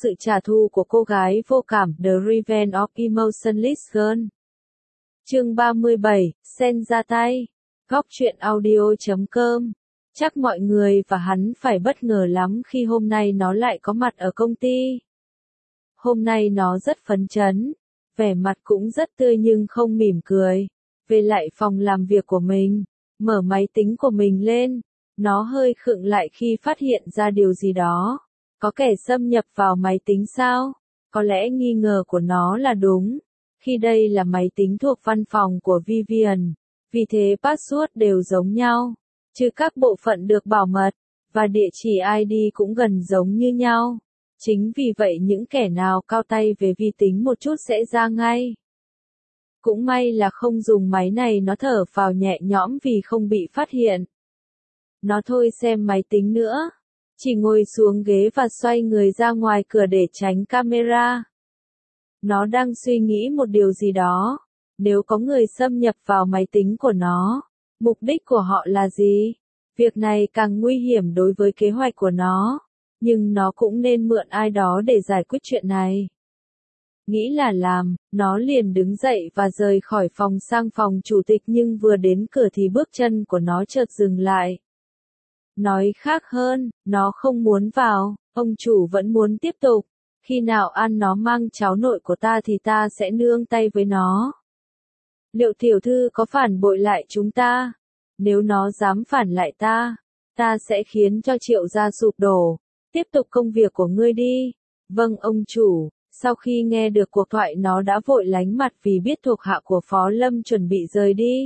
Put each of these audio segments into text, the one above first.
sự trả thù của cô gái vô cảm The Revenge of Emotionless Girl. Chương 37, Sen ra tay. Góc truyện audio.com. Chắc mọi người và hắn phải bất ngờ lắm khi hôm nay nó lại có mặt ở công ty. Hôm nay nó rất phấn chấn, vẻ mặt cũng rất tươi nhưng không mỉm cười. Về lại phòng làm việc của mình, mở máy tính của mình lên, nó hơi khựng lại khi phát hiện ra điều gì đó. Có kẻ xâm nhập vào máy tính sao? Có lẽ nghi ngờ của nó là đúng. Khi đây là máy tính thuộc văn phòng của Vivian, vì thế password đều giống nhau, trừ các bộ phận được bảo mật, và địa chỉ ID cũng gần giống như nhau. Chính vì vậy những kẻ nào cao tay về vi tính một chút sẽ ra ngay. Cũng may là không dùng máy này, nó thở phào nhẹ nhõm vì không bị phát hiện. Nó thôi xem máy tính nữa, chỉ ngồi xuống ghế và xoay người ra ngoài cửa để tránh camera. Nó đang suy nghĩ một điều gì đó. Nếu có người xâm nhập vào máy tính của nó, mục đích của họ là gì? Việc này càng nguy hiểm đối với kế hoạch của nó, nhưng nó cũng nên mượn ai đó để giải quyết chuyện này. Nghĩ là làm, nó liền đứng dậy và rời khỏi phòng sang phòng chủ tịch, nhưng vừa đến cửa thì bước chân của nó chợt dừng lại. Nói khác hơn, nó không muốn vào, ông chủ vẫn muốn tiếp tục. Khi nào ăn nó mang cháu nội của ta thì ta sẽ nương tay với nó. Liệu tiểu thư có phản bội lại chúng ta? Nếu nó dám phản lại ta sẽ khiến cho Triệu gia sụp đổ. Tiếp tục công việc của ngươi đi. Vâng ông chủ. Sau khi nghe được cuộc thoại nó đã vội lánh mặt vì biết thuộc hạ của Phó Lâm chuẩn bị rời đi.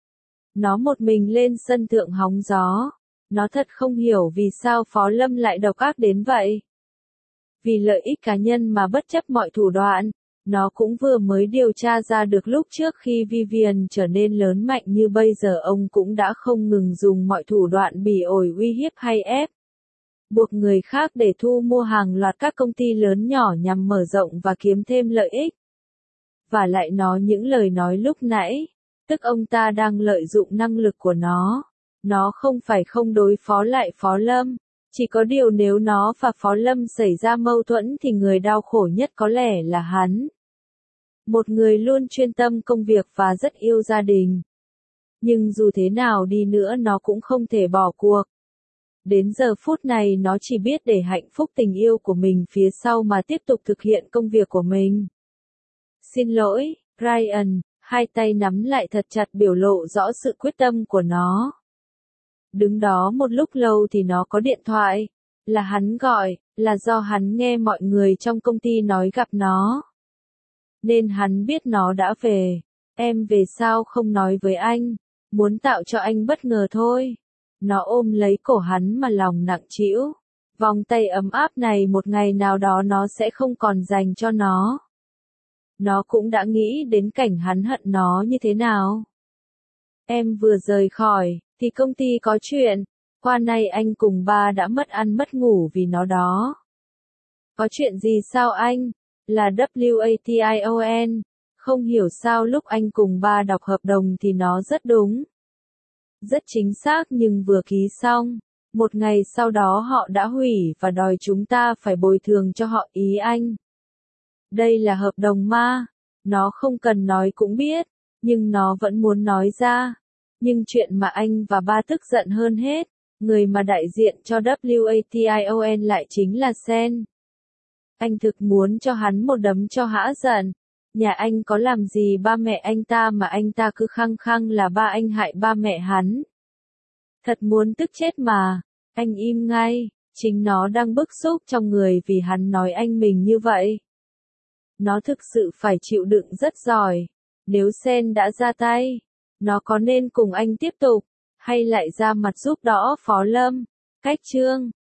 Nó một mình lên sân thượng hóng gió. Nó thật không hiểu vì sao Phó Lâm lại độc ác đến vậy. Vì lợi ích cá nhân mà bất chấp mọi thủ đoạn, nó cũng vừa mới điều tra ra được lúc trước khi Vivian trở nên lớn mạnh như bây giờ ông cũng đã không ngừng dùng mọi thủ đoạn bỉ ổi uy hiếp hay ép buộc người khác để thu mua hàng loạt các công ty lớn nhỏ nhằm mở rộng và kiếm thêm lợi ích. Và lại nói những lời nói lúc nãy, tức ông ta đang lợi dụng năng lực của nó không phải không đối phó lại Phó Lâm. Chỉ có điều nếu nó và Phó Lâm xảy ra mâu thuẫn thì người đau khổ nhất có lẽ là hắn. Một người luôn chuyên tâm công việc và rất yêu gia đình. Nhưng dù thế nào đi nữa nó cũng không thể bỏ cuộc. Đến giờ phút này nó chỉ biết để hạnh phúc tình yêu của mình phía sau mà tiếp tục thực hiện công việc của mình. Xin lỗi, Ryan, hai tay nắm lại thật chặt biểu lộ rõ sự quyết tâm của nó. Đứng đó một lúc lâu thì nó có điện thoại. Là hắn gọi, là do hắn nghe mọi người trong công ty nói gặp nó. Nên hắn biết nó đã về. Em về sao không nói với anh? Muốn tạo cho anh bất ngờ thôi. Nó ôm lấy cổ hắn mà lòng nặng trĩu. Vòng tay ấm áp này một ngày nào đó nó sẽ không còn dành cho nó. Nó cũng đã nghĩ đến cảnh hắn hận nó như thế nào. Em vừa rời khỏi thì công ty có chuyện, qua nay anh cùng ba đã mất ăn mất ngủ vì nó đó. Có chuyện gì sao anh? Là WATION. Không hiểu sao lúc anh cùng ba đọc hợp đồng thì nó rất đúng. Rất chính xác nhưng vừa ký xong. Một ngày sau đó họ đã hủy và đòi chúng ta phải bồi thường cho họ ý anh. Đây là hợp đồng ma. Nó không cần nói cũng biết, nhưng nó vẫn muốn nói ra. Nhưng chuyện mà anh và ba tức giận hơn hết, người mà đại diện cho WATION lại chính là Sen. Anh thực muốn cho hắn một đấm cho hã giận. Nhà anh có làm gì ba mẹ anh ta mà anh ta cứ khăng khăng là ba anh hại ba mẹ hắn. Thật muốn tức chết mà. Anh im ngay, chính nó đang bức xúc trong người vì hắn nói anh mình như vậy. Nó thực sự phải chịu đựng rất giỏi. Nếu Sen đã ra tay, nó có nên cùng anh tiếp tục, hay lại ra mặt giúp đỡ Phó Lâm? Cách chương